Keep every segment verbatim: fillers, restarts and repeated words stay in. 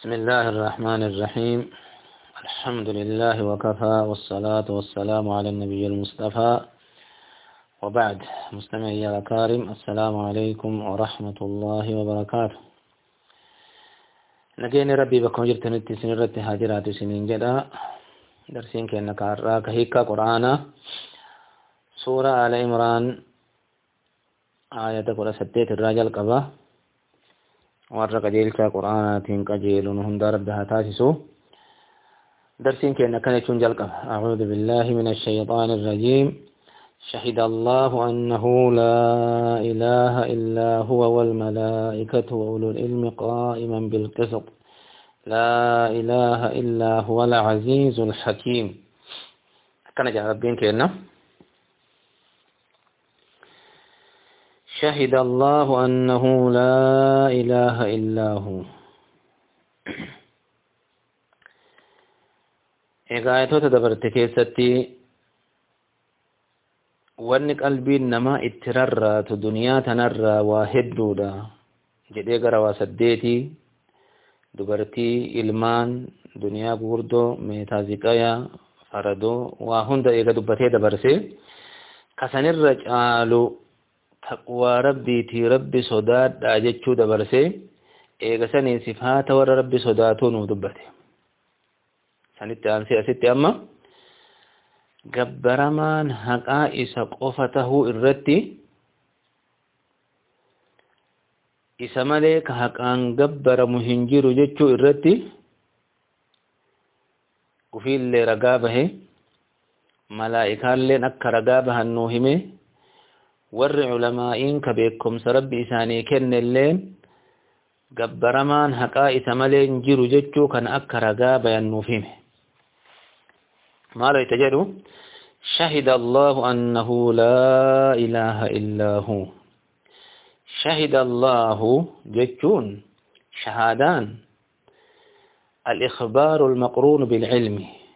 بسم الله الرحمن الرحيم. الحمد لله وكفى والصلاة والسلام على النبي المصطفى وبعد. مستمعي الكرام، السلام عليكم ورحمة الله وبركاته. نجيني ربي بكم جرت نتي سنرت هاجرات سنين جدا درسين كأنك عراك هيكا قرآن سورة آل عمران آية قرآن ستة الرجل قبا warra qajeelcha qur'aanaatiin qajeeluun hunda rabbihaa taasisu. درسين كأن كان يكون جلقة. أعوذ بالله من الشيطان الرجيم. شهد الله أنه لا إله إلا هو والملائكة وأولو العلم قائما بالقسط لا إله إلا هو العزيز الحكيم. كان جاء ربين كأنه شهد الله أنه لا إله إلا هو. إغايته تدبرت كيستي وانك قلبي نما اتررت دنيا تنرى واحدودا جدي غرا وسديتي دبرتي إلمان دنيا بوردو ميتازيقايا فردو وهند إغا دبتي دبرسي كسن الرجالو تقوى ربي تي ربي صداد أجتشو دبرسي إيغا سنين صفات ور ربي صداتون ودبتي سنتي أنسي أستي أما قبرمان حقا إسا قفته الرتي إسا مليك حقا قبر مهنجر جتشو الرتي وفي اللي رقابه ملائكان لين أكا رقابه النوهمه ور علمائين كبيكم سرب إساني كن اللين قبرمان حقا إسا ملين جرو جتشو كان أكا رقابه النوهمه ما لا يتجدوا. شهد الله أنه لا إله إلا هو. شهد الله جتون شهادان الإخبار المقرون بالعلم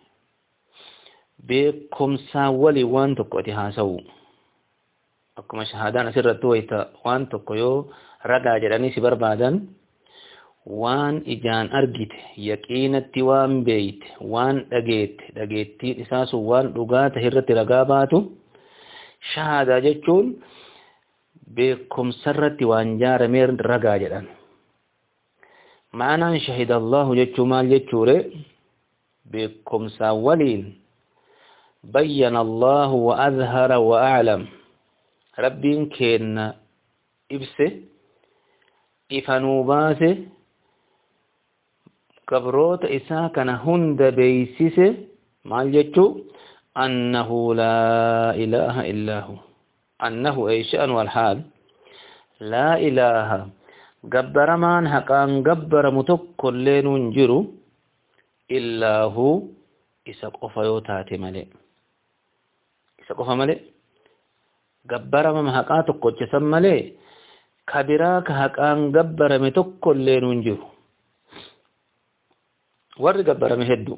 بكم ساولي وان تقوتها سو أكما شهادان سرطو ويتا وان تقويو رقا جراني سبر بعدن وان إجان أرجت يقينت وان بيت وان دقيت دقيتي إساسو وان رقات هرت رقاباتو شهادة جتشون بكم سرت وان جار مير رقا جران. معنى شهد الله جتشو مال جتشوري بكم ساولين بيّن الله وأظهر وأعلم ربين كين إبسه إفنوباسه كبروت إسا كان هند بيسيسه مال جتشو أنه لا إله إلا هو. أنه أي شأن والحال لا إله قبر مان حقان قبر متكل لننجرو إلا هو إسا قفيوتات ملئ إسا قف ملئ قبر من حقاتك قجسا ملئ كبراك حقان قبر متكل لننجرو warri gabbarame hedduu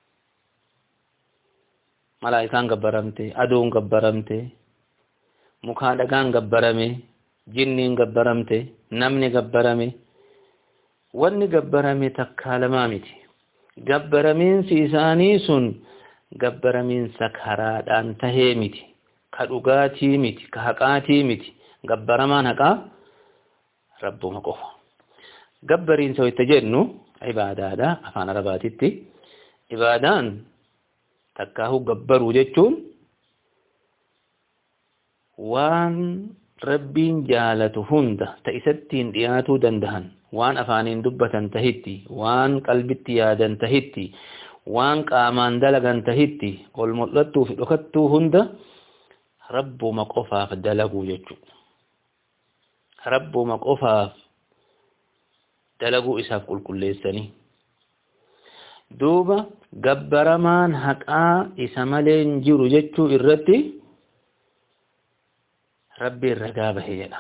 malaa'ikaan gabbaramte aduun gabbaramte mukaan dhagaan gabbarame jinniin gabbaramte namni gabbarame wanni gabbarame takkaa lamaa miti. Gabbaramiinsi isaanii sun gabbaramiinsa karaadhaan tahee miti, ka dhugaatii miti, ka haqaatii miti. Gabbaramaan haqaa rabbuma qofa. Gabbariinsa itti jennu عبادة أفان رباتي عبادان تكاهو قبروا جتون وان ربين جالت هند تأستين دياتو دندهن وان أفانين دبة تهتي وان قلبتي يادا تهتي وان قامان دلغا تهتي والمطلتو في لكتو هند رب مقفاف دلغو جتو رب مقفاف دلقوا إساف كل كل سني دوبا قبرمان حقا إسمالين جيرو جتشو إرتي ربي الرقابة هيلا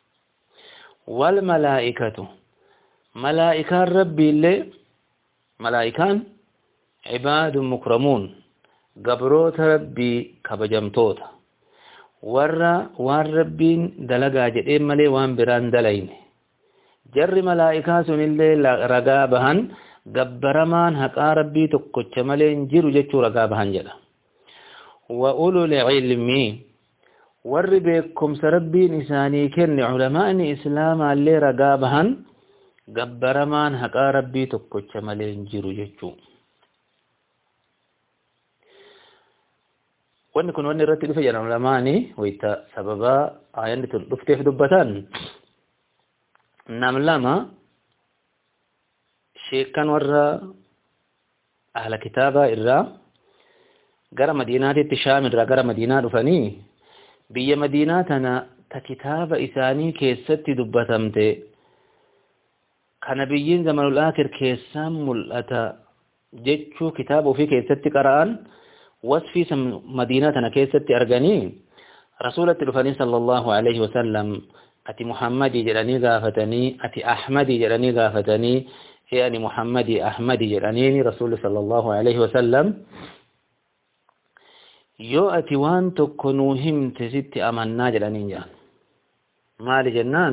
والملائكة ملائكة ربي اللي ملائكان عباد مكرمون قبروت ربي كبجمتوت ورّا وان ربين دلقا جدين ملي وان بران دلين جر ملائكة سن اللي رقابهن gabbaramaan haqaa rabbii tokkocha malee hin jiru jechuu ragaa bahan jedha. Wa ulul ilmi warri beekumsa rabbiin isaanii kenne ulamaa'ni islaamaa illee ragaa bahan gabbaramaan haqaa rabbii tokkocha malee hin jiru jechuu. Wanni kun wanni irratti dhufe jedhan ulamaa'ni wayita sababaa aayanni tun dhufteef dubbatan nam lama sheekan warra ahla kitaabaa irraa gara madiinaatitti shaam irraa gara madiinaa dhufanii biyya madiinaa tana ta kitaaba isaanii keessatti dubbatamte kana biyyiin zamanul aakhir keessaan mul'ata jechuu kitaaba ofii keessatti qara'an wasfii madiinaa tana keessatti arganii rasuulatti dhufanii sallallahu alaihi wasallam ati muhammadii jedhanii gaafatanii ati ahmadii jedhanii gaafatanii yani muhammadii ahmadii jedhanii rasuulli sallallahu alaihi wasallam yoo ati waan tokko nuu himte sitti amannaa jedhanii jaan maali jennaan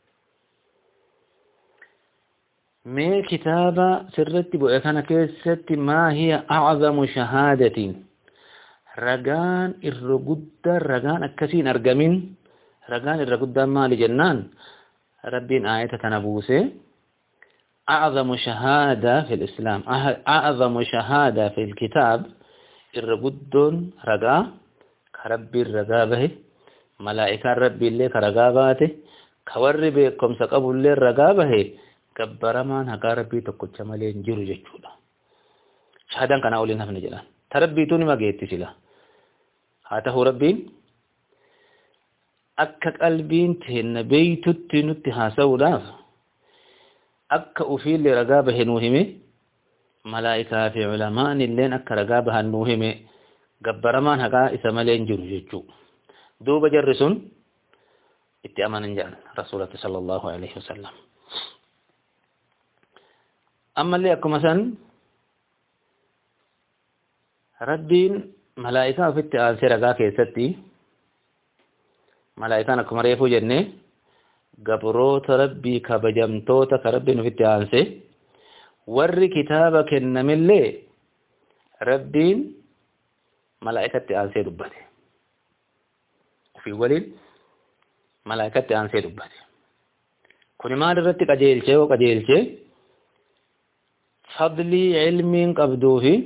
mee kitaaba sirratti bu'e kana keessatti maa hiya a'zamu shahaadatiin ragaan irra guddaa ragaan akkasiin argamin ragaan irra guddaan maali jennaan rabbiin aayata tana buuse a'zamu shahaada fil islaam a'zamu shahaada fil kitaab irra guddoon ragaa ka rabbiin ragaa bahe malaa'ikaan rabbiillee ka ragaa baate ka warri beekumsa qabullee ragaa bahe gabbaramaan haqaa rabbii tokkocha malee hin jiru jechuudha. Shahaadaan kanaa oliin hafne jedhan ta rabbiitu nima geetti sila haa ta'u rabbiin akka qalbiin teenna beeytutti nutti haasa'uudhaaf akka ufiillee ragaa bahe nuu hime malaa'ikaa fi ulamaan illeen akka ragaa bahan nuu hime gabbaramaan haqaa isa malee hin jiru jechuu duuba jarri sun itti amanan jedhan rasuulatti sallallahu alaihi wasallam. ammallee akkuma san rabbiin malaa'ikaa ofitti aansee ragaa keessatti malaa'ikaan akkuma reefuu jenne gabroota rabbii kabajamtoota ka rabbiin ofitti aanse warri kitaaba kennamillee rabbiin malaa'ikatti aansee dubbate ofii waliin malaa'ikatti aansee dubbate kuni maal irratti qajeelchee yoo qajeelchee fadlii ilmiin qabduu fi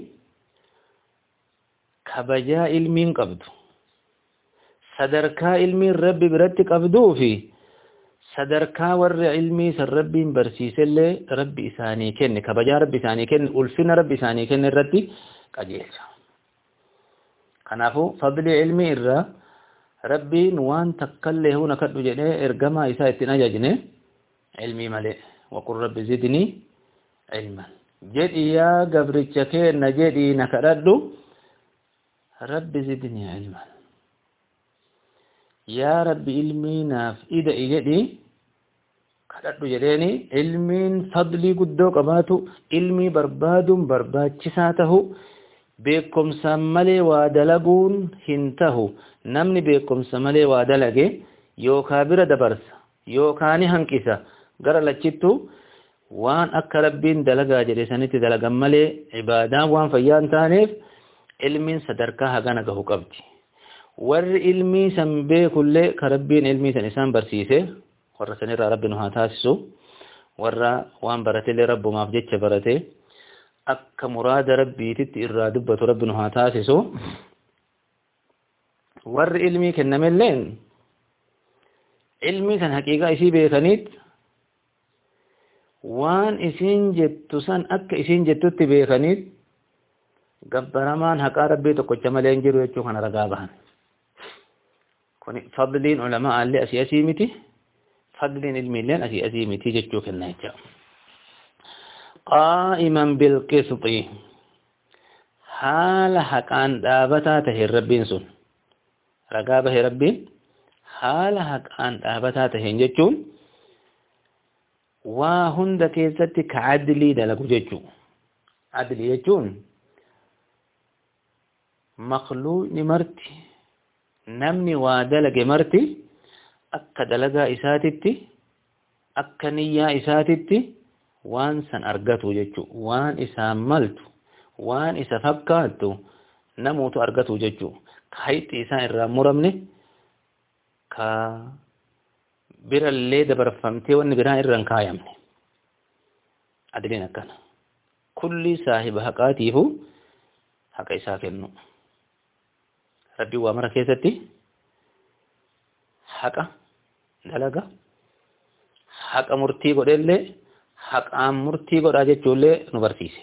kabajaa ilmiin qabdu sadarkaa ilmiin rabbi biratti qabduu fi sadarkaa warri ilmii san rabbiin barsiisellee rabbi isaanii kenne kabajaa rabbi isaanii kenne ulfina rabbi isaanii kenne irratti qajeelcha. Kanaafuu fadlii ilmii irraa rabbiin waan takkallee huna kadhu jedhee ergamaa isaa ittiin ajajne ilmii malee waqul rabbi zidnii ilman jedhi yaa gabricha keenna jedhi na kadhadhu rabbi zidnii ilman yaa rabbi ilmii naaf ida'i jedhi kadhadhu jedheeni ilmiin fadlii guddoo qabaatu ilmii barbaaduun barbaachisaa tahu beekumsa malee waa dalaguun hin tahu namni beekumsa malee waa dalage yookaa bira dabarsa yookaan hanqisa gara lachittu waan akka rabbiin dalagaa jedhe sanitti dalagan malee ibaadaan waan fayyaa hin taaneef ilmiin sadarkaa hagana gahu qabdi. warri ilmii san beekullee ka rabbiin ilmii san isaan barsiise warra sanirraa rabbi nu haa taasisu warra waan baratellee rabbumaaf jecha barate akka muraada rabbiititti irraa dubbatu rabbi nu haa taasisu warri ilmii kennamelleen ilmii san haqiiqaa isii beekaniit waan isiin jettu san akka isiin jettutti beekaniit gabbaramaan haqaa rabbii tokkocha malee hin jiru jechuu kana ragaa bahan. fadliin ulamaa illee asii asii miti fadliin ilmiilleen asii asii miti jechuu kenna jecha qaa'iman bilqisxi haala haqaan dhaabataa tahe rabbiin sun ragaa bahe rabbiin haala haqaan dhaabataa taheen jechuun waa hunda keessatti ka adlii dalagu jechuu adlii jechuun maqluuqni marti namni waa dalage marti akka dalagaa isaatitti akka niyyaa isaatitti وان سن أرغتو ججو وان إسا ملتو وان إسا فكاتو نموتو أرغتو ججو كحيت إسا إرى مرمني كا بير اللي دبر فمتي وان برا إرى كايمني أدرين أكنا كل صاحب حقاته حق إسا كنو ربي وامر كيستي حقا دلقا حق مرتي قد اللي حق عام مرتي قد آجت جولي نبرسيسي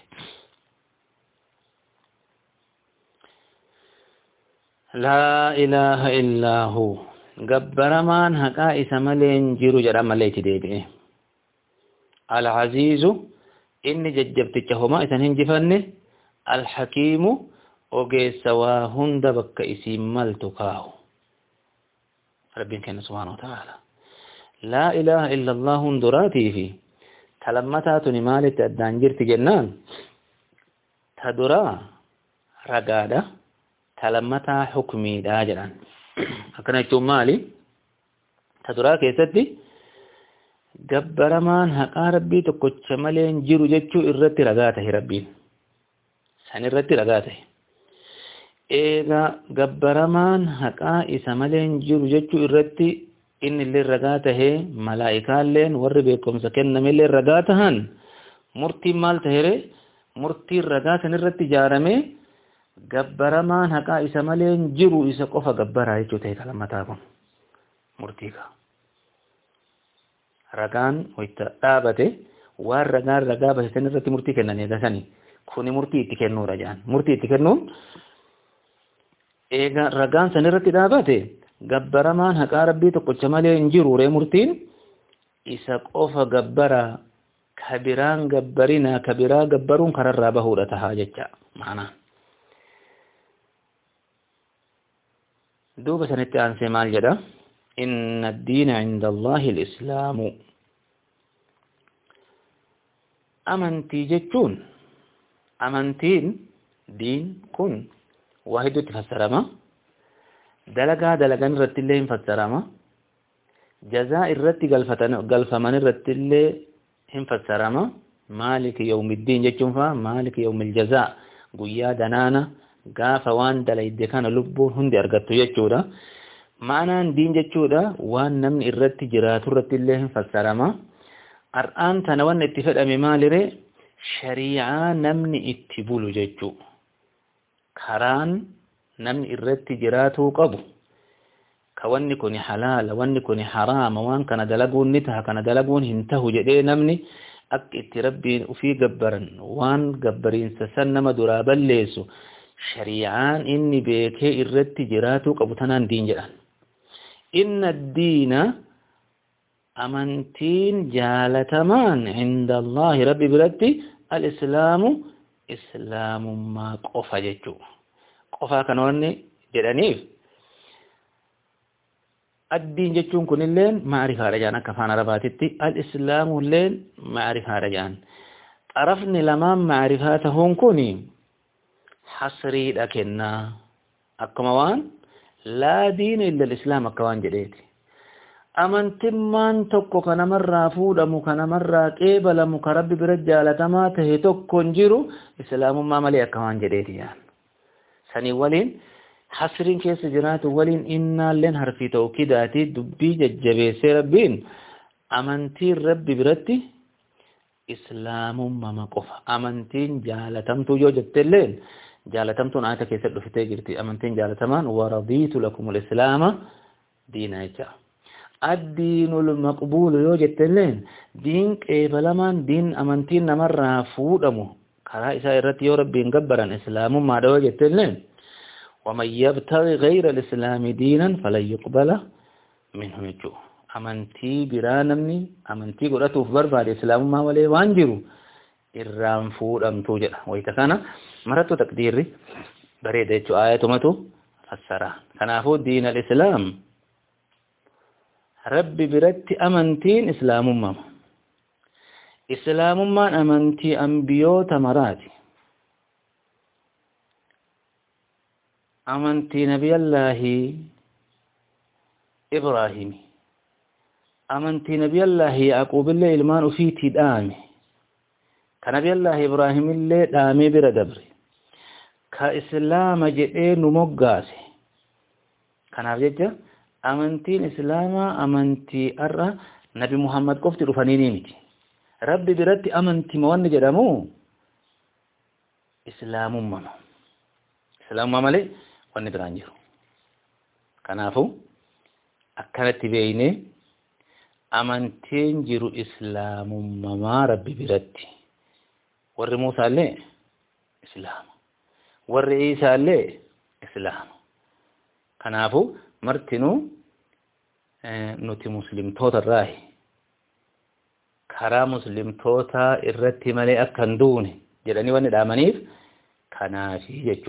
لا إله إلا هو قبر مان حقا إسمالين جيرو جرى مليتي ديبئي العزيز إني ججبت جهما إسان هنجفني الحكيم وقيس واهند بك إسيم ملتكاه ربين كان سبحانه وتعالى لا إله إلا الله هندراتي في تلمتاتني مالت الدانجرت جنان تدرا رقادة تلمتا حكمي داجران أكنا يتوم مالي تدرا كيستي جبرمان حقا ربي تقوش ملين جيرو جتشو إرتي رقاته ربين سن إرتي رقاته إيغا جبرمان حقا إسا ملين جيرو جتشو إرتي إن اللي رقاته ملائكة لين وربكم سكن من اللي رقاتهن مرتي مال تهري مرتي رقاتن إرتي جارمي جبرمان حقا إسا ملين جيرو إسا قفا جبرا يجو تهي كلمتاكم مرتيكا ragaan wayta dhaabate waan ragaan ragaa bahisan irratti murtii kennan eegasani kuni murtii itti kennuudha jedhan murtii itti kennuun eega ragaan san irratti dhaabate gabbaramaan haqaa rabbii tokkocha malee hin jiru ree murtiin isa qofa gabbara kabiraan gabbarina kabiraa gabbaruun kararraa bahuudha tahaa jecha maanaa duuba sanitti aansee maal jedha إن الدين عند الله الإسلام أمنتي جتون أمنتين دين كن واحد تفسرما دلقا دلقا نرت الله فسرما جزاء الرت قلف من الرت الله فسرما مالك يوم الدين جتون فا مالك يوم الجزاء قويا دنانا قاف وان دلائد كان لبون هندي أرغتو جتودا معنى دين جتشودا وان نمن إرتي جراتو رتي الله فسرما الآن تنوان اتفاد أمي مالري شريعة نمن اتبولو جتشو كران نمن إرتي جراتو قبو كواني كوني حلال واني كوني حرام وان كان دلقون نتها كان دلقون هنتهو جدي نمني أك اتربين وفي قبرن وان قبرين سسنما درابا ليسو شريعان إني بيكي إرتي جراتو قبو تنان دين جران إن الدين أمنتين جالتمان عند الله ربي برتي الإسلام إسلام ما قفا جتو قفا كانوني جرانيف الدين جتون كن اللين معرفة رجانا كفانا رباتتي الإسلام اللين معرفة رجان عرفني لما معرفاتهم كوني حصري لكننا أكموان لا دين إلا الإسلام أكوان جديد أمن تمان تكو كان مرة فودا مو كان مرة قبل مو كرب برجالة ما تهي تكو نجيرو إسلام ما ملي أكوان جديد يعني سني ولين حصرين كيس جرات ولين إنا لين حرفي توكيداتي دبي ججبي سيربين أمن تي رب برتي إسلام ما مقف أمن تين جالتم تجو جتلين جالتمتون آية كيسر لفتة جرتي أمنتين جالتمان ورضيت لكم الإسلام دينا جا الدين المقبول يوجد تلين دين كيبلمان دين أمنتين نمر فود أمو كرا إساء الرتي ربي انقبرا إسلام ما دوجد تلين ومن يبتغي غير الإسلام دينا فلن يقبل منه يجو أمنتي برانمني أمنتي قرأتو فبرفع الإسلام ما ولي وانجرو irraan fuudhamtu jedha wayita kana marattu taqdiirri bareeda jechuu aayatumatu fassara kanaafuu diin al-islaam rabbi biratti amantiin islaamummaa islaamummaan amantii anbiyoota maraati amantii nabiyallaahi ibraahimi amantii nabiyallaahi yaaquubillee ilmaan ufiitii dhaame كنبي الله إبراهيم اللي دامي بر دبر كإسلام جئ نمقاس كان أبجد أمنتين إسلاما أمنتي أرى نبي محمد قفت رفانيني متي ربي برتي أمنتي موان جدامو إسلام ماما إسلام ماما لي واني برانجر كنافو أكانت بيني أمنتين جرو إسلام ماما ربي برتي ور موسى لي إسلام ور عيسى لي إسلام كنافو مرتنو نوتي مسلم توتا الراهي كرا مسلم توتا الرتي ملي أكندوني جلاني واني دامنيف كنافي جيجو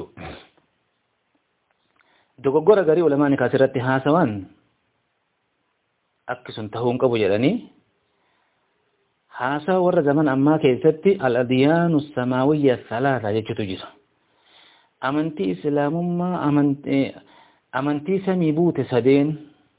دوغورا غري علماء كاسرتي هاسوان أكسن تهون قبو جلاني هاسا ور زمان أما كيستي الأديان السماوية الثلاثة جيجو تجيسا أمنتي إسلام ما أمنتي amantii samii buute sadeen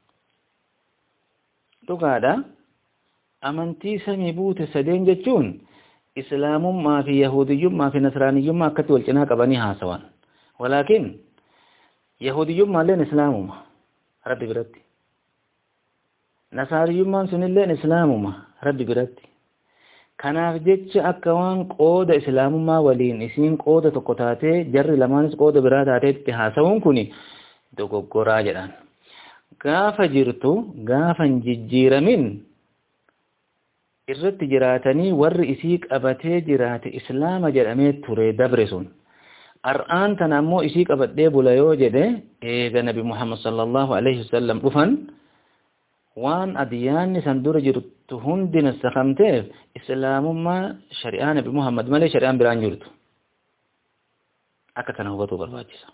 dhugaadha amantii samii buute sadeen jechuun islaamummaa fi yahudiyyummaa fi nasraaniyyummaa akkatti wal cinaa qabanii haasawan walaakin yahudiyyummaa illeen islaamuma rabbi biratti nasraaniyyummaan sunilleen islaamuma rabbi biratti kanaaf jecha akka waan qooda islaamummaa waliin isiin qooda tokko taatee jarri lamaanis qooda biraa taateetti haasawuun kuni dogoggoraa jedhan gaafa jirtu gaafa jijjiiramin irratti jiraatanii warri isii qabatee jiraate islaama jedhamee ture dabre sun ar'aan tan ammoo isii qabadhee bula yoo jedhe eega nabi muhammad sallallahu alaihi wasallam dhufan waan adiyaanni san dura jirtu hundi nasakhamteef islaamummaa shari'aa nabi muhammad malee shari'aan biraan jirtu akka kana hubachuu barbaachisa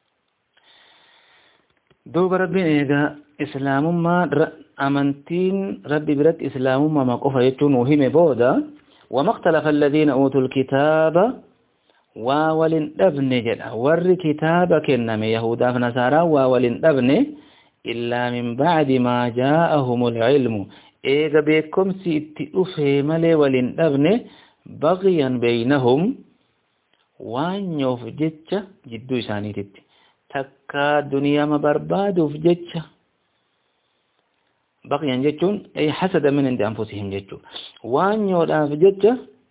دوب ربي إيجا إسلام ما أمنتين ربي برد إسلام ما مقفى يتون وهم بودا وما اختلف الذين أوتوا الكتاب وولن ابن جدا ور كتاب كنما يهودا فنسارا وولن ابن إلا من بعد ما جاءهم العلم إيجا بكم سيتي أفهم لي ولن ابن بغيا بينهم وان يوفجتش جدو إساني تتي takka duniyaa ma barbaaduuf jecha baqiyan jechuun ay hasada min indi anfusihim jechuun waan yoodhaaf jecha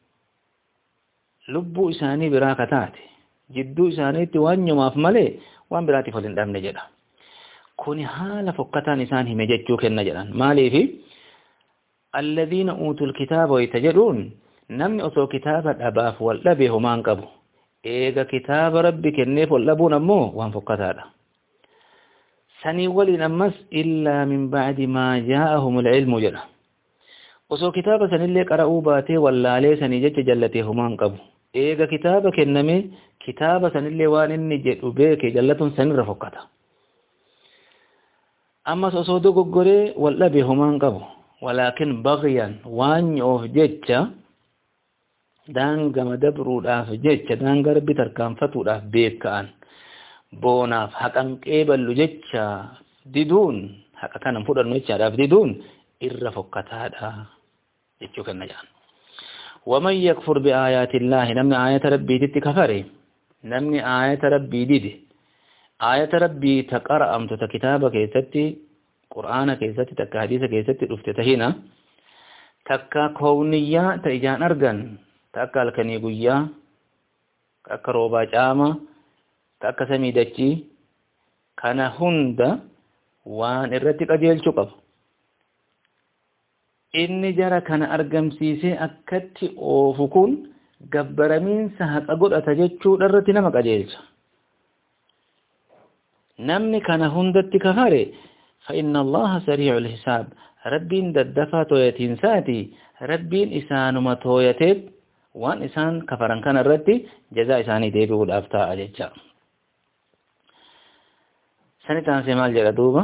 lubbuu isaanii biraa kataate jidduu isaaniitti waan yomaaf malee waan biraatiif wal hin dhabne jedha kuni haala fokkataan isaan hime jechuu kenna jedhan maaliifi alladhiina uutul kitaaba waytajedhuun namni osoo kitaaba dhabaaf wal dhabe homaan qabu eega kitaaba rabbi kenneef wal dhabuun ammoo waan fokkataadha sanii waliin ammas illaa min ba'di maa jaa'ahumul ilmu jedha osoo kitaaba sanillee qara'uu baatee wallaalee sanii jecha jallatee homaan qabu eega kitaaba kenname kitaaba sanillee waan inni jedhu beeke jallatuun sanirra fokkata ammas osoo dogoggoree wal dhabe homaan qabu walaakin baghyan waan of jecha daanga madabruudhaaf jecha daanga rabbi tarkaanfatuudhaaf beeka'an boonaaf haqan qeeballu jecha diduun haqa kanan fudhannu jechaadhaaf diduun irra fokkataadha jechuu kenna jedhan waman yakfur biaayaati illaahi namni aayata rabbiititti kafare namni aayata rabbii dide aayata rabbii ta qara'amtu ta kitaaba keessatti qur'aana keessatti takka hadiisa keessatti dhufte tahina takka kowniyyaa ta ijaan argan takka halkanii guyyaa akka roobaa caama takka samii dachii kana hunda waan irratti qajeelchuu qaba inni jara kana argamsiisee akkatti oofu kun gabbaramiinsa haqa godhata jechuudha irratti nama qajeelcha namni kana hundatti kafare fa inna allaha sari'ul hisaab rabbiin daddafaa tooyatiin saati rabbiin isaanuma tooyateet waan isaan kafaran kana irratti jazaa isaanii deebi'uudhaaf ta'a jecha sanitaan see maal jedha duuba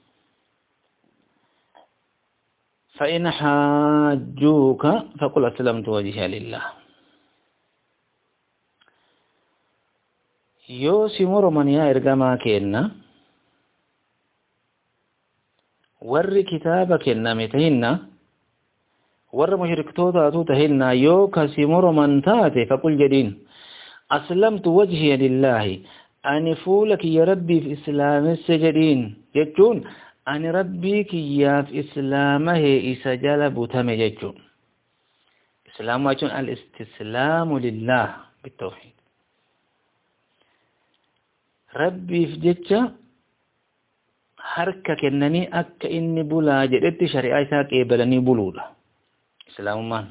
فإن حاجوك فقل أسلمت وجهي لله يوسي مرمن يا إرقما كينا ور كتابك النمتهن ور مشرك توتا توتا هلنا يو كسيمر من تاتي فقل جدين أسلمت وجهي لله أني فولك يا ربي في إسلام السجدين جتون أني ربي كي في إسلامه إسجل بتم جتون إسلام وجون الاستسلام لله بالتوحيد ربي في جتة حركة كنني أك إني بلا جدت شريعة ساك إبلني بلولا إسلام ما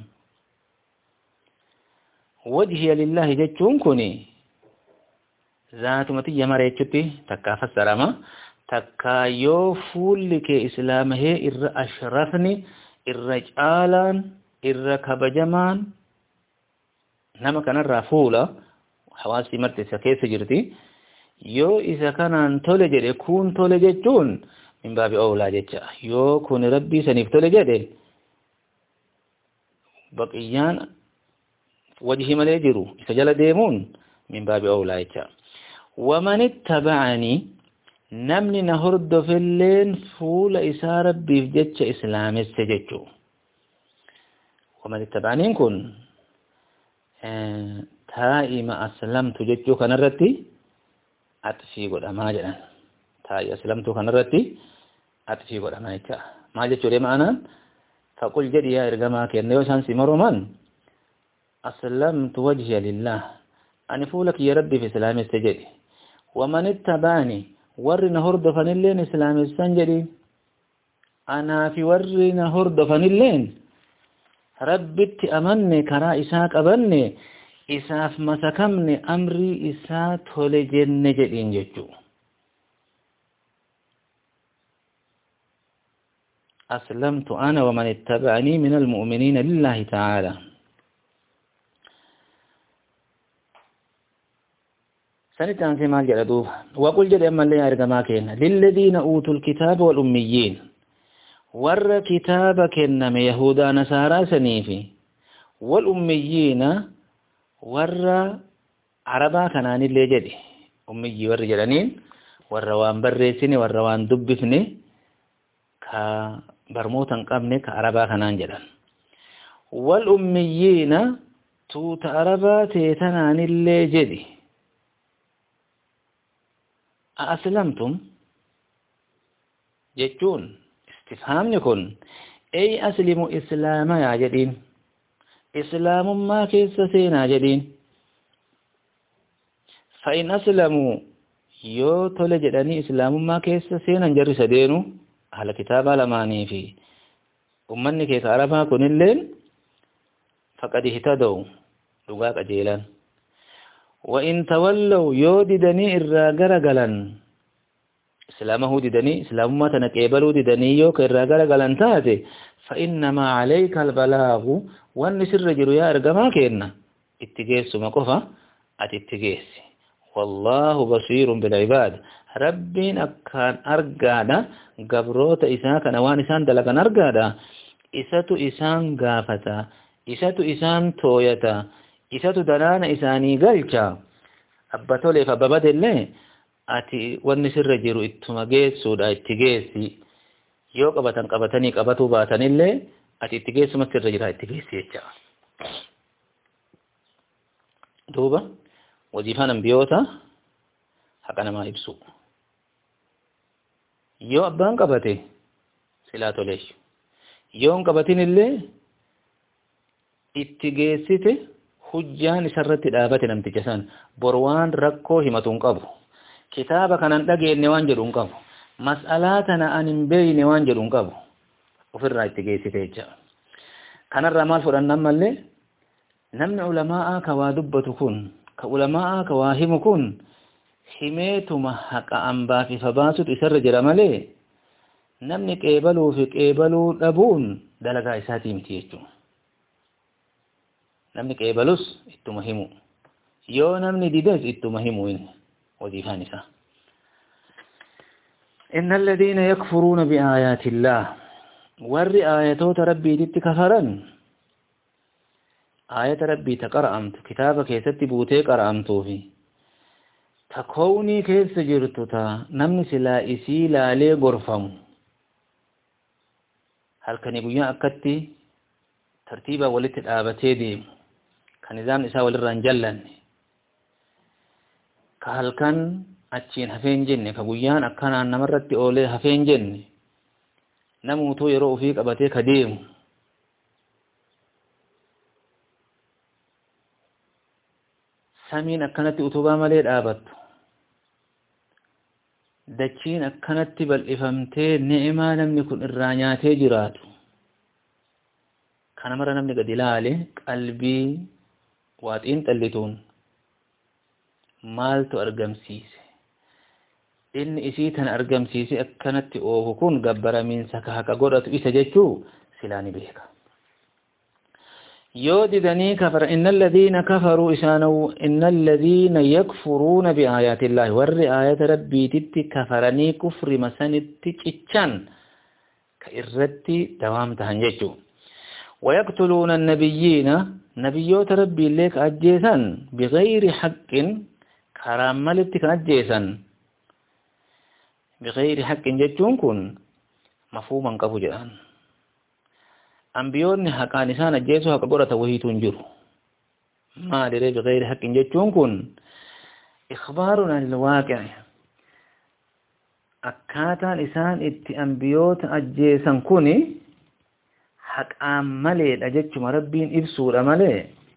وجهي لله جتون كوني ذات متي يمر يجتي تكا فسرما تكا يو فولك إسلامه إر أشرفني الرجالان إر كبجمان نما كان الرافولا حواسي مرتي سكيس جرتي يو إذا كان تولج يكون تولج جون من باب أولى جتا يو كون ربي سنيف تولج بقيان وجهي مليجرو سجل ديمون من باب أولى جتا ومن اتبعني نمني نهرد في اللين فول إسار ربي في جتش إسلام السججو ومن اتبعني كن اه تائما أسلمت جتشو كنرتي أتفي قد أما جنا تائي أسلمت كنرتي أتفي قد أما جتا ما جتشو لما أنا فقل جدي يا إرقما كيرنيو سانسي مرمان أسلمت وجهي لله أن فولك يا ربي في إسلام السجد ومن اتبعني ورنا هرد فنلين إسلام السنجري أنا في ورنا هرد فنلين ربت أمني كرا إساك أبني إساف مسكمني أمري إسات هلجن جدين ججو أسلمت أنا ومن اتبعني من المؤمنين لله تعالى سنتان في مال جلدوه وقل جد أما اللي أرقما كينا للذين أوتوا الكتاب والأميين ور كتاب كنم يهودا نصارى سنيفي والأميين ور عربا كنان اللي جدي أمي ور جلنين ور وان برسيني ور وان دبفني كا برموتا قبني كعربا كنان جلن والأميين توت عربا تيتنان اللي جدي أسلمتم جتون استفهام يكون أي أسلموا إسلاما يا جدين إسلام ما كيس سينا جدين فإن أسلموا يو تولجدني إسلام ما كيس سينا جرس دينو على كتاب لماني في أمني كيس عربا كن الليل فقد اهتدوا لغاك أجيلا وإن تولوا يوددني الراغر غلن اسلامه ددني اسلام ما تنقبلوا ددني يو كراغر غلن تاتي فانما عليك البلاغ والنسر رجل يا ارغما كينا اتجيس مقفا اتتجيس والله بصير بالعباد ربين اكان ارغادا غبروت اسان كنوان اسان دلغن ارغادا اساتو اسان غافتا اساتو اسان تويتا isatu danaana isaanii galcha abbatole fa babadelle ati wanni sirra jiru ittuma geessuudha itti geessi yoo qabatan qabatanii qabatuu baatanillee ati itti geessuma sirra jira itti geessi jecha duuba wajifaan ambiyoota haqa namaa ibsu yoo abbaan qabate silaa toleessu yoo hin qabatinillee itti geessite hujjaan isarratti dhaabate namticha san borwaan rakkoo himatuun qabu kitaaba kanan dhageenne waan jedhuun qabu mas'alaa tana an hin beeyne waan jedhuun qabu ofirraa itti geessite jecha kanarraa maal fudhannan mallee namni ulamaa'aa ka waa dubbatu kun ka ulamaa'aa ka waa himu kun himeetuma haqa ambaaf ifa baasutu isarra jira malee namni qeebaluu fi qeebaluu dhabuun dalagaa isaatii miti jechuudha namni qeebalus ittuma himu yoo namni dides ittuma himu inni wadiifaan isaa إن الذين يكفرون بآيات الله ور آياتوت ربي دت كفرا آية ربي تقرأمت كتابك يستي بوتي قرأمتو في تكوني كيس جرتو تا نمني سلا إسي لالي غرفم هل كان يقول أكتي ترتيبا ولت الآبتي ديم كنظام إساء وللران جلن كهل كان أتشين هفين جنة كبويان أكنا أن مرت أولي هفين جنة نموتو يرؤ فيك أبتي كديم سامين أكنت أتوبا مليد آبت دچين أكنت بل إفهمتي نعما لم يكن إرانياتي جراتو كان مرة نمني قد إلالي قلبي واتين تلتون مالتو أرقم سيسي إن إسيتنا أرقم سيسي أكنت أوهكون قبر من سكهك قرأت إسا جيشو سلاني بيك يوددني كفر إن الذين كفروا إسانوا إن الذين يكفرون بآيات الله ور آيات ربي تت كفرني كفر مسند تتشان كإردتي دوام تهنججو ويقتلون النبيين نبيوت ربي لك أجيسا بغير حق كراملتك أجيسا بغير حق ججون كن مفهوما قبو جان أنبيون حقا نسان أجيسو حقا قرأت وهي تنجر ما لري بغير حق ججون كن إخبارنا للواقع أكاتا نسان ات أنبيوت أجيسا كوني حقا ملي أجيسو مربين إبسور ملي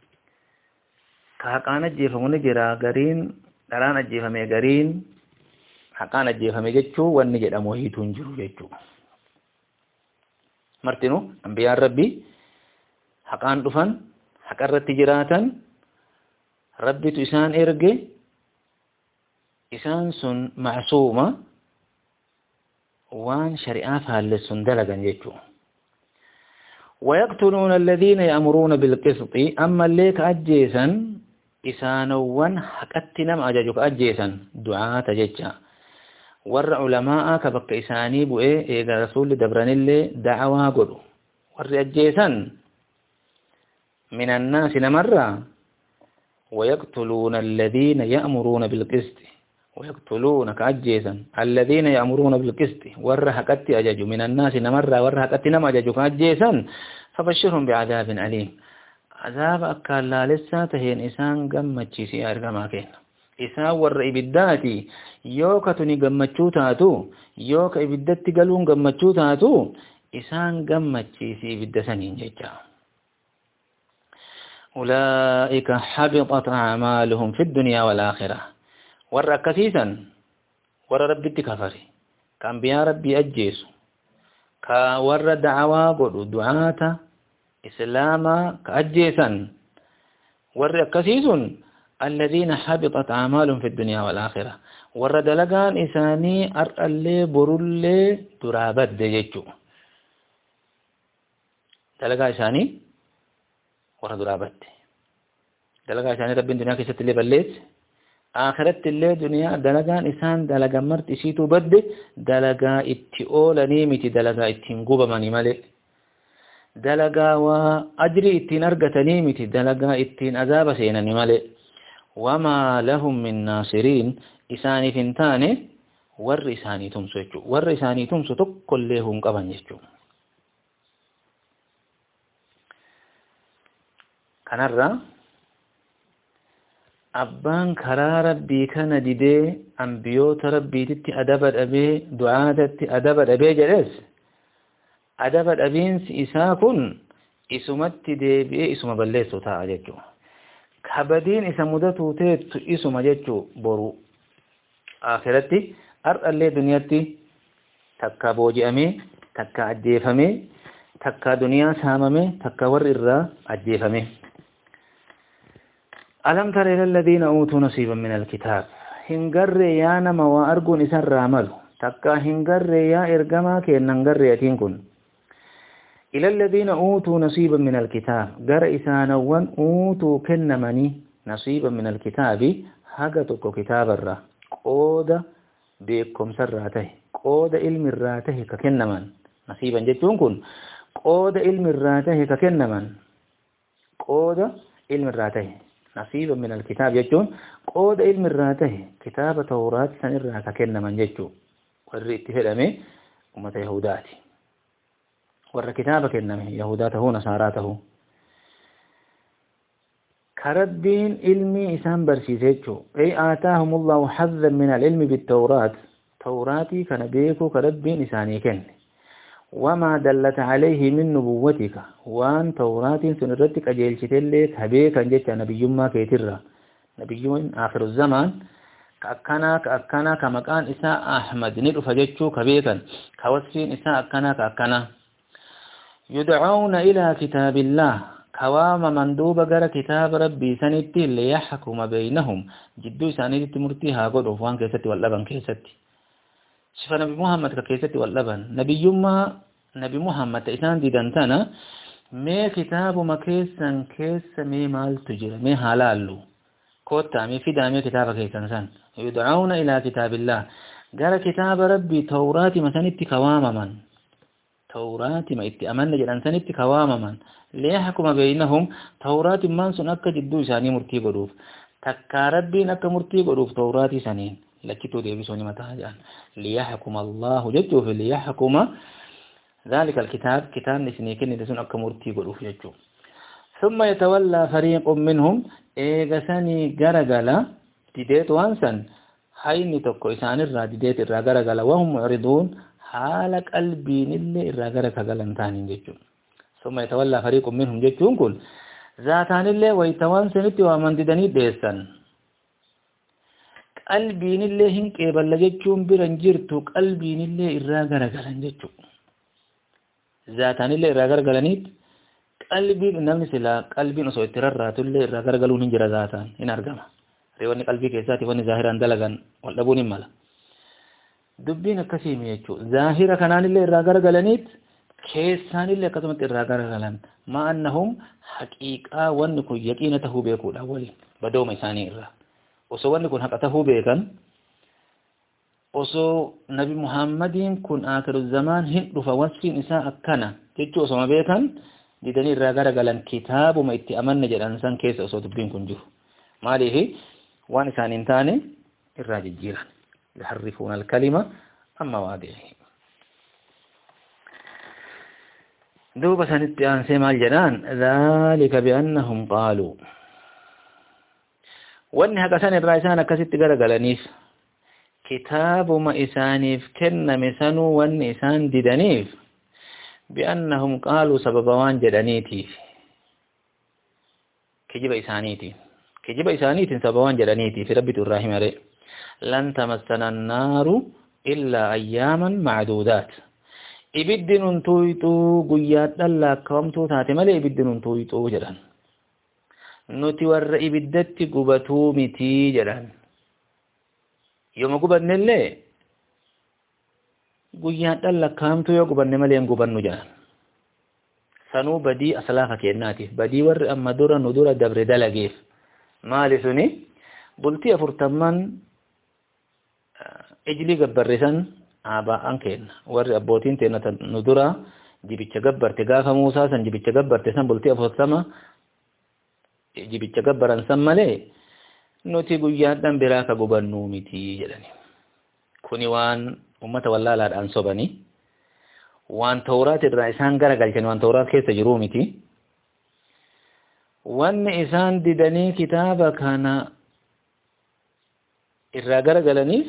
كحقا نجيفمون جرا غرين دران أجيفمي غرين حقا نجيفمي جيسو ونجد أموهي تنجر جيسو مرتنو أنبياء ربي حقان دفن حقا رتجراتا ربي تسان إرقي إسان سن معصومة وان شريعة فهلسن دلقا جيجو ويقتلون الذين يأمرون بالقسط أما الليك أجيسا إسانوان حقتنا أجاجوك أجيسا دعاة جيجا ور علماء كبك إساني بؤي إيغا رسول دبران اللي دعوا قلو ور أجيسا من الناس نمرة ويقتلون الذين يأمرون بالقسط ويقتلون كأجيسا الذين يأمرون بالقسط ور حقت أجاجو من الناس نمرة ور حقت نم أجاجو كأجيسا فبشرهم بعذاب أليم عذاب أكال لا لسا تهين إسان قمتشي سيار كما كين إسان ور إبداتي يوكا تني قمتشو تاتو يوكا إبداتي قلون قمتشو تاتو إسان قمتشي سي إبدسانين جيجا أولئك حبطت أعمالهم في الدنيا والآخرة ور أكسيسا ور ربي تكفري كان بيا ربي أجيسو كا ور دعوا قلو دعاة إسلاما كأجيسا ور أكسيسون الذين حبطت أعمالهم في الدنيا والآخرة ورد لغان إساني أرألي برولي درابت ديجو دلغا إساني ورد درابت دلغا إساني رب الدنيا كيست اللي بليت آخرت اللي دنيا دلغان إسان دلغا مرت إسيتو بد دلغا اتئولني متي دلغا اتنقوب مني ملي دلغا وأجري اتن أرغتني متي دلغا اتن أذاب سينني ملي وما لهم من ناصرين إساني فنتاني ور إساني تمسو يجو ور إساني تمسو تقل لهم قبن يجو كنرى أبان كرا ربي كان ديدي أنبيوت ربي تتي أدبت أبي دعاتت أدبت أبي جلس أدبت أبين إساكن إسمت دي بي إسم بلسو تا أججو كبدين إسا مدتو تيت إسو مججو برو آخرتي أرأى اللي دنياتي تكا بوجي أمي تكا أجيفمي تكا دنيا ساممي تكا ور إرى أجيفمي ألم تر إلى الذين أوتوا نصيبا من الكتاب هنقر يا نما وأرقون إسان رامل تكا هنقر يا إرقما كي ننقر يتينكن إلى الذين أوتوا نصيبا من الكتاب قر إسانوان أوتوا كنمني نصيبا من الكتاب هقتك كتاب الرا قود بكم سراته قود علم الراته ككنمن نصيبا جتون كن قود علم الراته ككنمن قود علم الراته نصيبا من الكتاب جتون قود علم الراته كتاب توراة سنرا ككنمن جتون ورئت فلمي أمة يهوداتي ور كتابك إنما يهوداته نصاراته كربين علمي إسان برسيسيتشو أي آتاهم الله حظا من العلم بالتوراة توراتي كان بيكو كربين إساني كن وما دلت عليه من نبوتك وان توراتي سنرتك أجيل شتلك هبيكا جيت نبي ما كيتر نبي آخر الزمان كأكنا كأكنا كمكان إساء أحمد ندف جيتشو كبيكا كوصفين إساء أكنا كأكنا يدعون إلى كتاب الله كوام مندوب غير كتاب ربي سنتي ليحكم بينهم جدو سانيتي مرتيها قد وفوان كيستي واللبن كيستي شفا نبي محمد كيستي واللبن نبي يما نبي محمد إسان دي دانتانا مي كتاب ما كيسن كيس مي مال تجير مي حلالو كوتا مي في دامي كتاب كيسن سن يدعون إلى كتاب الله غير كتاب ربي توراتي مسانتي كوام من توراتي ما إتي أمن جدان سنتي كوام من ليحكم بينهم توراتي من سن أكا جدو ساني مرتي قروف تكا ربي نكا مرتي قروف توراتي سنين لكتو دي بسوني متاجان ليحكم الله جدو في ليحكم ذلك الكتاب كتاب نسنيكين نسن أكا مرتي قروف جدو ثم يتولى فريق منهم إيغساني غرغلا ديديت وانسان حيني تكو إسان الرا ديديت الرا غرغلا وهم معرضون حالك قلبين اللي الرا غرغلا تاني جدو ثم يتولى فريق منهم جدون كل ذاتان اللي ويتوان سنتي ومن ددني ديسان قلبين اللي هنك إبال جدون برنجرتو قلبين اللي إراغر غلن جدون ذاتان اللي إراغر غلنيت قلبين نمني سلا قلبين أسو اترارات اللي إراغر غلون انجر ذاتان إن أرغم ريواني قلبي كيساتي واني ظاهران دلغان والدبوني مالا دبين كسيمي يجو ظاهرة كانان اللي إراغر غلنيت كيسان اللي قدمت الراغر غلن ما أنهم حقيقة وانكو يقينته بيكو الأولي بدو ميساني الرا وسو وانكو حقته بيكن وسو نبي محمد كن آخر الزمان هن رفا وصفين إساء أكنا تيجو سما بيكن ديدني الراغر غلن كتاب ما اتي أمن جل أنسان كيس وسو تبين كنجو ما ليه وانسان انتاني الراجل جيران يحرفون الكلمة أما واضعه دوبا سنتي عن سيما الجنان ذلك بأنهم قالوا وانها كسان الرئيسان كست غرغلنيف كتاب ما إسانيف كن مسانو وان إسان ددنيف بأنهم قالوا سببوان جدنيتي كجب إسانيتي كجب إسانيتي سببوان جدنيتي في ربي الرحيم عليه لن تمسنا النار إلا أياما معدودات ibiddi nun tuyxuu guyyaadhaan lakkaa'amtuu taate malee ibiddi nun tuyxuu jedhan nuti warra ibiddatti gubatuu mitii jedhan yooma gubannellee guyyaadhaan lakkaa'amtuu yoo gubanne malee hin gubannu jedhan sanuu badii aslaafa kennaatiif badii warri amma dura nu dura dabre dalageef maali suni bultii afurtamman ijlii gabbarrisan abaan kenna warri abbootiin teena nu dura jibicha gabbarte gaafa Muusaa san jibicha gabbarte san bultii afurtama jibicha gabbaran san malee nuti guyyaadhaan biraa ka gubannuu miti jedhani kuni waan ummata wallaalaadhaan sobanii waan tawraat irraa isaan gara galchan waan tawraat keessa jiruu miti wanni isaan didanii kitaaba kana irraa gara galaniif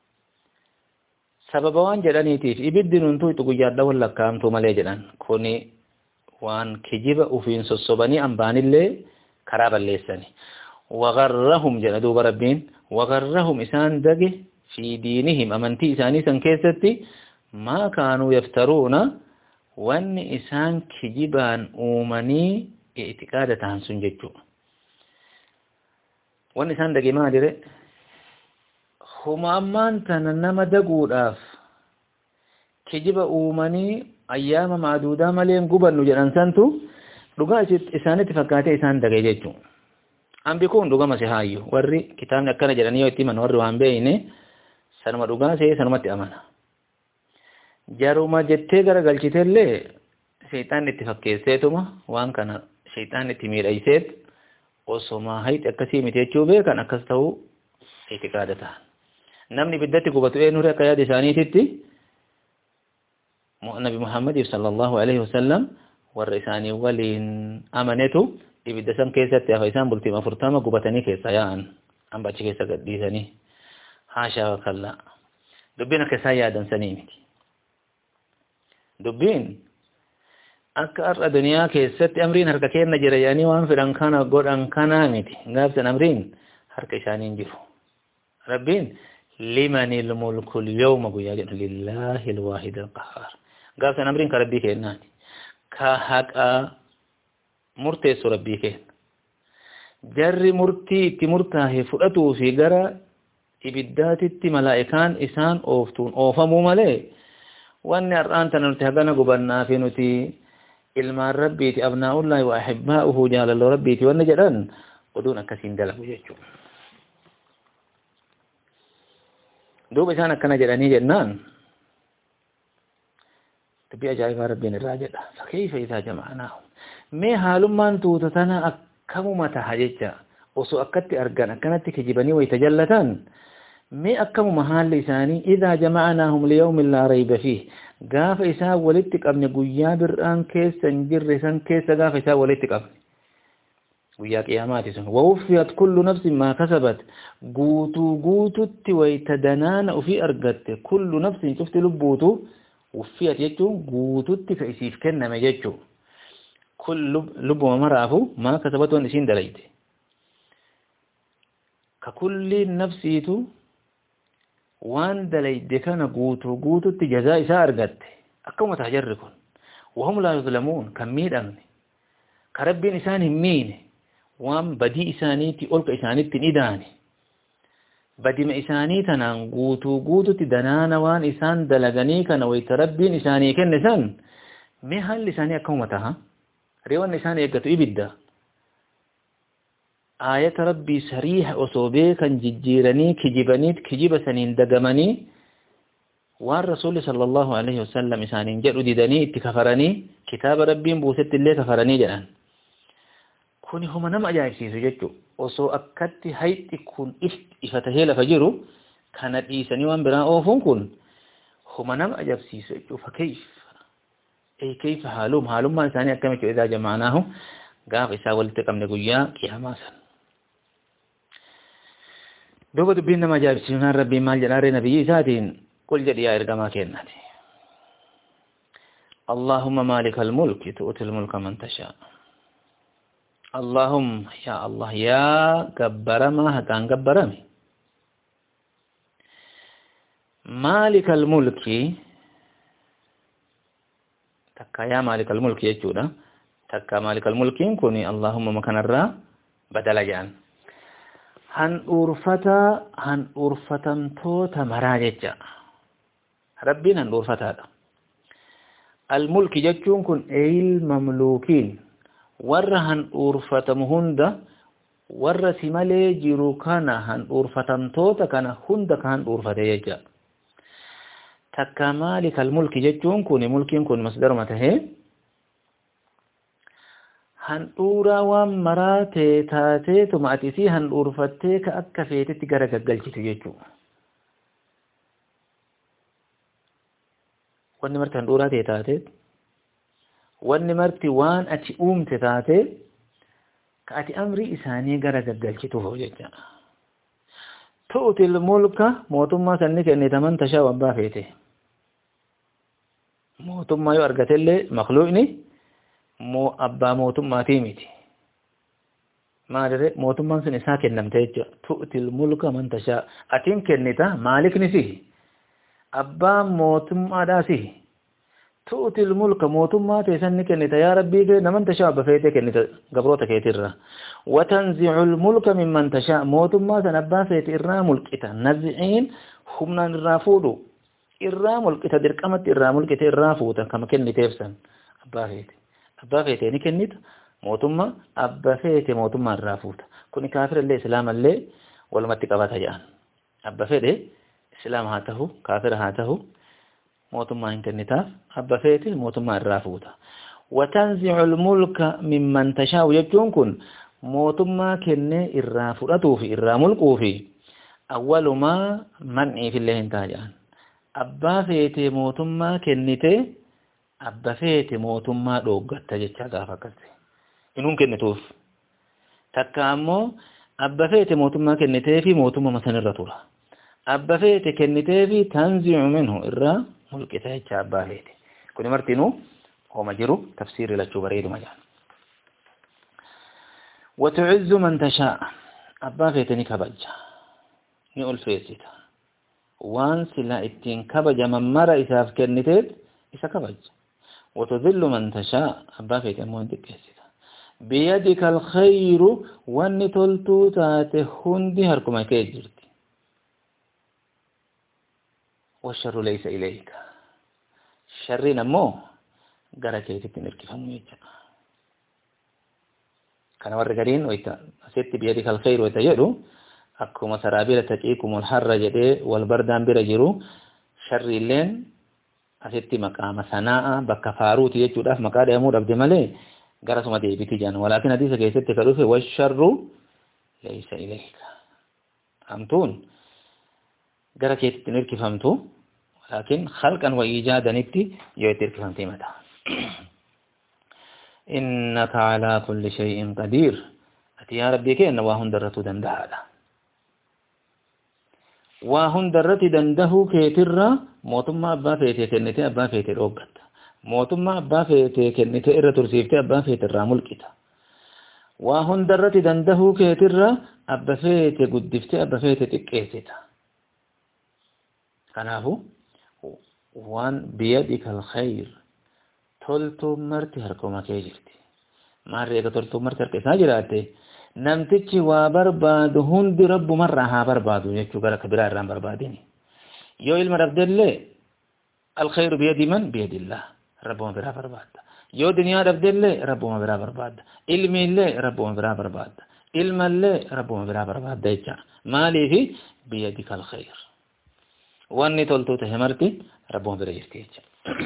sababa waan jedhaniitiif ibiddi nun tuyxu guyyaadhaan lakkaa'amtuu malee jedhan kuni waan kijiba ufiin sossobanii ambaanillee karaa balleessani wagarrahum jedha duuba rabbiin wagarrahum isaan dage fi diinihim amantii isaanii san keessatti maa kaanuu yaftaruuna wanni isaan kijibaan uumanii i'tiqaada ta'an sun jechuudha wanni isaan dage maalire huma ammaan tana nama daguudhaaf kijiba uumanii ayyaama maaduudaa malee gubannu jedhan santu dhugaa isaanitti fakkaatee isaan dage jechuudha. Ambi kun dhugama si haayyu warri kitaabni akkana jedhanii yoo itti himan warri waan beeyne sanuma dhugaa see sanumatti amana. Jaruma jettee garagalchiteellee shayxaan itti fakkeesseetuma waan kana shayxaan itti miidhayseet osoma hayti akkasii miti jechuu beekan akkas ta'uu itiqaada ta'an. namni biddatti gubatu eenyuudha akka yaada isaaniititti nabi Muhammad sallallahu alaihi wasallam warra isaanii waliin amanetu ibidda san keessatti hafa isaan bultii afurtama gubatanii keessa yaa'an amba achi keessa gadhiisanii haashaa kallaa dubbiin akka isaan yaadan sanii miti dubbiin akka har'a duniyaa keessatti amriin harka kenna jira yaanii waan fedhan kana godhan kanaa miti gaafsan amriin harka isaanii hin jiru rabbiin limanil mulkul yawma guyyaa jedhu lillahi alwaahid alqahhaar gaafsan amriin ka rabbii kennaati ka haqa murteessu rabbii kenna jarri murtii itti murtaahe fudhatuu fi gara ibiddaatitti malaa'ikaan isaan ooftuun oofamuu malee wanni har'aan tana nuti hagana gubannaa fi nuti ilmaan rabbiiti abnaa'ullaahi wa ahibbaa'uhu jaalalloo rabbiiti wanni jedhan oduun akkasiin dalagu jechuudha duuba isaan akkana jedhanii jennaan dubbii ajaa'ibaa rabbiin irraa jedha fakkeeyfa isaa jama'anaahu mee haalummaan tuuta tana akkamuma taha jecha osoo akkatti argan akkanatti kijibanii wayta jallatan mee akkamuma haalli isaanii idaa jama'anaahum liyawmin laa rayba fiih gaafa isaa walitti qabne guyyaa bir'aan keessa hin jirre san keessa gaafa isaa walitti qabne guyyaa qiyaamaati sun wawuffiyat kullu nafsin maa kasabat guutuu guututti wayta danaana ufii argatte kullu nafsin cufti lubbuutu wuffiyat jechuun guututti ka isiif kenname jechuu kullu lubbuma maraafu maa kasabat wan isiin dalayte ka kulli nafsiitu waan dalayde kana guutuu guututti jazaa isaa argatte akkuma ta'a jarri kun wahum laa yuzlamuun kan miidhamne ka rabbiin isaan hin miine waan badii isaaniitti olka isaaniitti hin idaane badima isaanii tanaan guutuu guututti danaana waan isaan dalaganii kana wayta rabbiin isaanii kenne san mee haalli isaanii akkuma ta'a reewan isaan eeggatu ibidda آية ربي سريح أصوبه كان ججيراني كجبانيت كجيب سنين دقماني والرسول صلى الله عليه وسلم إسانين جروا ديداني اتكفراني كتاب ربي بوست اللي كفراني جلان كوني هما نم أجايب سيسو جتو وصو أكدت هيت كون إفتهيل فجرو كانت إيساني وان بران أوفون كون هما نم أجايب سيسو جتو فكيف أي كيف حالهم حالهم ما إساني أكمل إذا جمعناهم قاف إسا ولتقم نقويا كياماسا دوبا دبين ما جاب سينان ربي مال جلال نبي ساتين قل جد يا إرقما كيناتي اللهم مالك الملك تؤتي الملك من تشاء اللهم يا الله يا قبر ما هكان قبرمي مالك الملك تكا يا مالك الملك يجودا تكا مالك الملك كوني اللهم مكان الرا بدل جان هن أورفتا هن أورفتم توتا مراججا ربنا هن أورفتا الملك جتون كن أيل مملوكين ور هن أورفتم هند ور سمالي جيرو كان هن أورفتم توتا كان هند كان أورفتا يجا تكا مالك الملك جتون كن ملكين كن مصدر متهي handhuuraa waan maraatee taateetuma ati isii handhuurfattee ka akka feetetti gara gaggalchitu jechuudha. Wanni marti handhuuraa ta'e taatee wanni marti waan ati uumte taatee ka ati amrii isaanii gara gaggalchituuf jecha. Tu'util mulka mootummaa sanni kennitaman tashaa abbaa feete. Mootummaa yoo argatellee makluuqni moo abbaa mootummaatii miti maalirre mootummaan sun isaa kennamte jechuudha tu'til mulka man tashaa atiin kennita maalikni sihi abbaan mootummaadhaa sihi tu'til mulka mootummaa teessan ni kennita yaa rabbii kee naman tashaa abba feetee kennita gabroota keetirra watanzi'ul mulka mimman tashaa mootummaa san abbaa feete irraa mulqita naz'iin humnaan irraa fuudhu irraa mulqita dirqamatti irraa mulqite irraa fuuta kama kenniteef san abbaa feete abbaa feetee ni kennita mootummaa abbaa feete mootummaa irraa fuuta kuni kaafirallee islaamallee walumatti qabata jedhan abbaa fedhe islaama haa ta'u kaafira haa ta'u mootummaa hin kennitaaf abbaa feete mootummaa irraa fuuta watanzi'ul mulka mimman tashaa'u jechuun kun mootummaa kennee irraa fudhatuu fi irraa mulquu fi awwalumaa man'iifillee hin ta'a jedhan abbaa feete mootummaa kennitee abba feete mootummaa dhooggatta jecha gaafa akkasi inuun kennituuf تكامو أبفيت موتما كنتيفي موتما مثلا الرطورة أبفيت كنتيفي تنزع منه إرى ملكته جاباليتي كوني مرتينو هو مجرو تفسير لجو بريد مجال وتعز من تشاء أبفيتني كبجة نقول فيسيتا وان سلا اتين كبجة من مرة إساف كنتيت إسا كبجة وتذل من تشاء أبفيت أمون تكيسيتا بيدك الخير وان تلتو تاته هندي هركما كيجرتي والشر ليس إليك شر نمو غركيتي تنركفهم يجا كان ورقرين ويتا ست بيدك الخير ويتجروا أكما سرابيل تجيكم الحر جدي والبردان برجروا شر اللين أست مقام سناء بكفاروت يجو داف مقاد يمور عبد ملي غرسما دي بتجان ولكن حديث كيست كروفه والشر ليس إليك أمتون غركيتي تنركفهمتو لكن خلقا وإيجادا نبتي يوتر كفهمتي متى إنك على كل شيء قدير أتي يا ربي كأن واهن درتو دندها واهن درت دنده كيتر موتما أبا فيتي كنتي أبا فيتي روغت موتما أبا فيتي كنتي إرى ترسيفتي أبا فيتي الرامل كتا واهن درت دنده كيتر أبا فيتي قدفتي أبا فيتي تكيسيتا كنافو وان بيدك الخير تلتو مرتي هركوما كيجرتي ماريكا تلتو مرتي هركي ساجراتي نمتچي وبرباد هند رب مرها بربادو يكو غرا كبيرا رام برباديني يو علم رب الله الخير بيد من بيد الله ربما برا برباد يو دنيا رب الله ربما برا برباد علم الله ربما برا برباد علم الله ربما برا برباد ديچا مالي في بيدك الخير واني تلتو تهمرتي ربما برا يرتيچا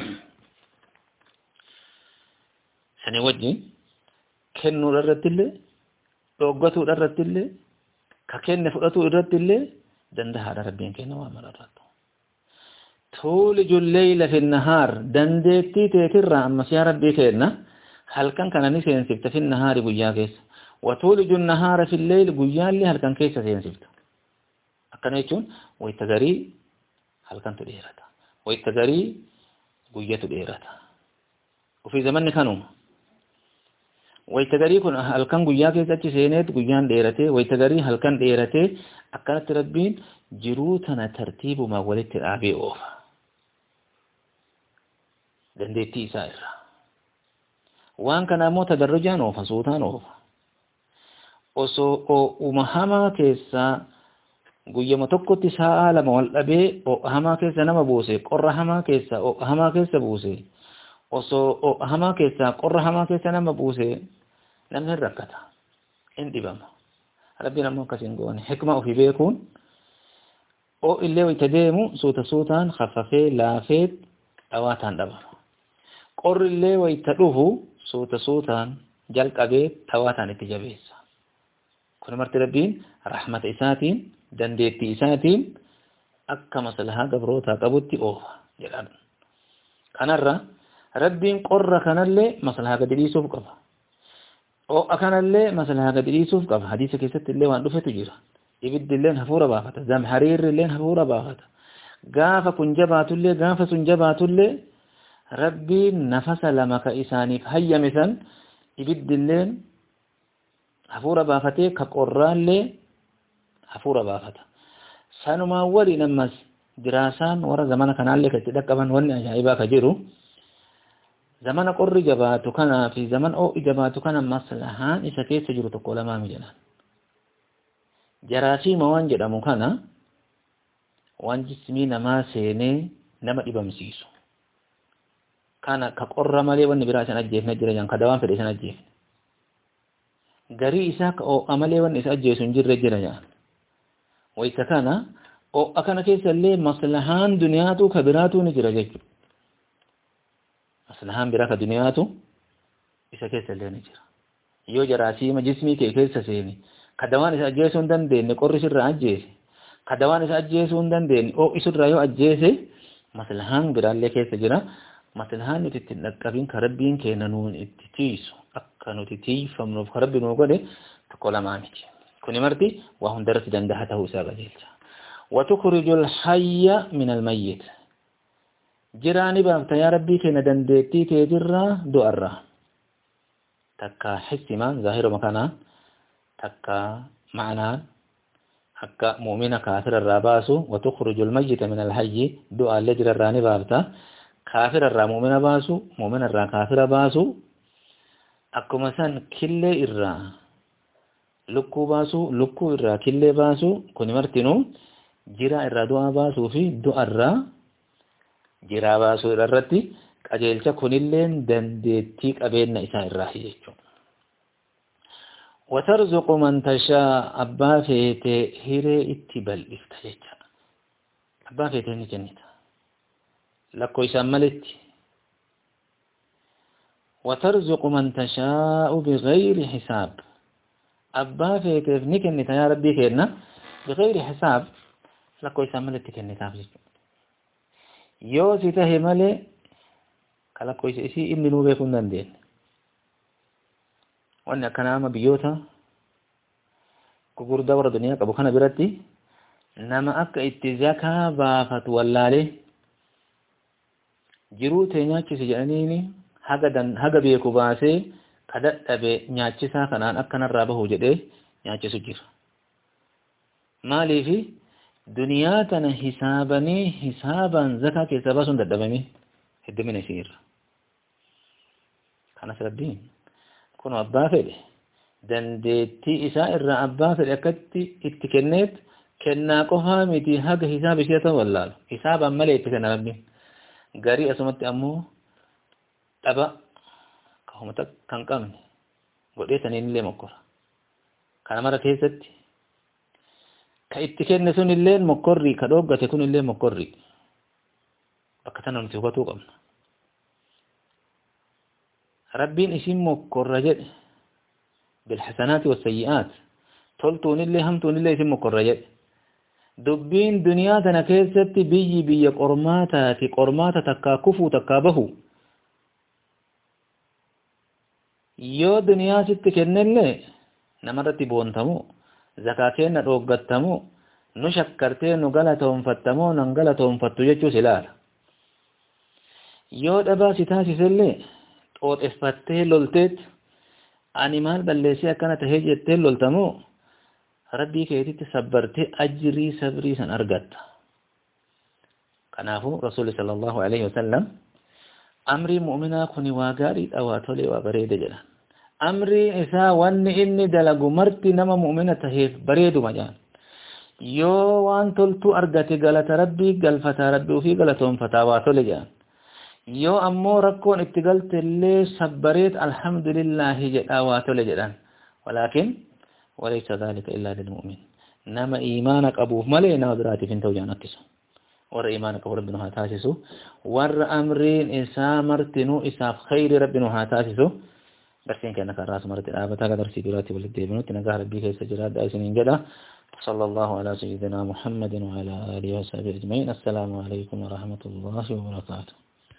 سني وجي كنو ررتله دوغتو ررتله ككن فدتو ررتله دندها ربين كنو امرتو تولج الليل في النهار دندتي تكرا اما يا ربي كنا هل كان كان نسين سبت في النهار بياكيس وتولج النهار في الليل بيان لي هل كان كيس سين سبت اكنيچون ويتغري هل كان تديرتا ويتغري بياتو ديرتا وفي زمن كانوا ويتغري كن هل كان بياكيس تي سينت بيان ديرته ويتغري هل كان ديرته اكنت ربين جروتنا ترتيب ما ولدت ابي اوف دندتي سائر وان كان مو تدرجان او فصوتان او اوسو او ومهما كيسا guyyama tokkotti sa'a lama wal dhabee hamaa keessa nama buuse qorra hamaa keessa hamaa keessa buuse osoo hamaa keessa qorra hamaa keessa nama buuse namni rakkata in dhibama rabbiin ammoo akkasiin goone hikma ofii beekuun oo illee wayta deemu suuta suutaan khaffafee laafee dhawaataan dhabama qorri illee wayta dhufu suuta suutaan jalqabee dhawaataan itti jabeessa kun marti rabbiin rahmata isaatiin dandeetti isaatiin akka maslahaa gabrootaa qabutti oofa jedhan kanarra rabbiin qorra kanallee maslahaa gadi dhiisuuf qaba oo akanallee maslahaa gadi dhiisuuf qaba hadiisa keessatti illee waan dhufetu jira ibiddilleen hafuura baafata zamhariirrilleen hafuura baafata gaafa kun jabaatullee gaafa sun jabaatullee rabbiin nafasa lama ka isaaniif hayyame san ibiddilleen hafuura baafatee ka qorraallee hafuura baafata sanumaa waliin ammas diraasaan warra zamana kanaallee katti dhaqqaban wanni ajaa'ibaa ka jiru zamana qorri jabaatu kanaa fi zaman oo'i jabaatu kana maslahaan isa keessa jiru tokko lamaa mijalaan jaraasiima waan jedhamu kana waan jismii namaa seenee nama dhibamsiisu kana ka qorra malee wanni biraa isan ajjeefne jira jan ka dawaan fedhe isan ajjeefne garii isaa ka oo'a malee wanni isa ajjeesu hin jirre jira jan wayta kana oo'a kana keessa illee maslahaan duniyaatu ka biraatu ni jira jechuudha maslahaan biraa ka duniyaatu isa keessa illee ni jira yoo jaraasiima jismii kee keessa seeni ka dawaan isa ajjeesuu hin dandeenye qorri sirraa ajjeese ka dawaan isa ajjeesuu hin dandeenye oo'i sirraa yoo ajjeese maslahaan biraallee keessa jira maslahaan nuti ittiin dhaqqabin ka rabbiin keenya nuun itti tiisu كانوا تتي فمن ربي نوقده تقول أمامك كوني مرتي وهم درس دندهته سابا جيلتا وتخرج الحي من الميت جراني بابتا يا ربي كنا دندتي تجرى دؤرة تكا حسي ما ظاهر مكانا تكا معنا حكا مؤمنة كافر الراباس وتخرج الميت من الحي دؤى لجر الراني بابتا كافر الرا مؤمنة باسو مؤمن الرا كافر باسو أكو مثلا كل الرا لكو باسو لكو الرا كل باسو كوني مرتنو جرا الرا دؤى باسو في دؤى الرا جرا باسو الرتي أجيلتا كونيلين دندتيك أبين إساء الراحي وترزق من تشاء أبا فيت هيري اتبال إفتجتا أبا فيت نجنتا لكو يسملت وترزق من تشاء بغير حساب أبا فيت نجنتا يا ربي كيرنا بغير حساب لكو يسملت كنتا يو سيته ملي kala ko isi inni nube kun dandeen wanni akkanama biyyoota gugurdaa warra duniyaa qabu kana biratti nama akka itti zakaa baafatu wallaalee jiruu ta'e nyaachisi jedhaniini haga dan haga beeku baasee kadadhabe nyaachisaa kanaan akkanarraa bahu jedhee nyaachisu jira maaliifi duniyaa tana hisaabanii hisaaban zakaa keessa baasuun dadhabame heddumina isiirra kanas rabbiin kun abbaa fedhe dandeettii isaa irraa abbaa fedhe akkatti itti kenneet kennaa qofaa miti haga hisaab ishee ta'u wallaalu hisaabaan malee itti kenna rabbiin garii asumatti ammoo dhaba kahumata kan qabne godhee saniin illee mokkora kana mara keessatti ka itti kenne sun illee mokkorrii ka dhooggate kun illee mokkorrii bakka tana nuti hubatuu qabna rabbiin isin mokkorra jedhe bilxasanaati wasayyi'aat toltuun illee hamtuun illee isin mokkorra jedhe dubbiin duniyaa tana keessatti biyyi biyya qormaataati qormaata takkaa kufuu takkaa bahu yoo duniyaa sitti kennellee namarratti boontamu zakaa kenna dhooggattamu nu shakkartee nu galatoonfattamoo nan galatoonfattu jechuus ilaala yoo dhabaa si taasisellee xooxeffattee lolteet ani maal balleessee akkana tahee jettee loltamoo rabbii keetitti sabbartee ajrii sabrii san argatta kanaafu rasuuli sallallahu alaihi wasallam amrii mu'minaa kuni waa gaariidha waa tolee waa bareeda jedhan amriin isaa wanni inni dalagu marti nama mu'mina taheef bareeduma jaan yoo waan toltu argate galata rabbii galfataa rabbii ofii galatoonfataa waa tole jaan yoo ammoo rakkoon itti galte illee sabbareet alhamdulillahi jedhaa waa tole jedhan walaakin walaysa dhalika illaa lilmu'min nama iimaana qabuuf malee nama biraatiif hin ta'u jaan akkisu warra iimaana qabu rabbinu haa taasisu warra amriin isaa martinuu isaaf khayri rabbinu haa taasisu درسين كأنك الرأس مرة الآبة هذا درسي دلوقتي والدي بنوت نجاه ربي كيس جراد دايسين جدا صلى الله على سيدنا محمد وعلى آله وصحبه أجمعين السلام عليكم ورحمة الله وبركاته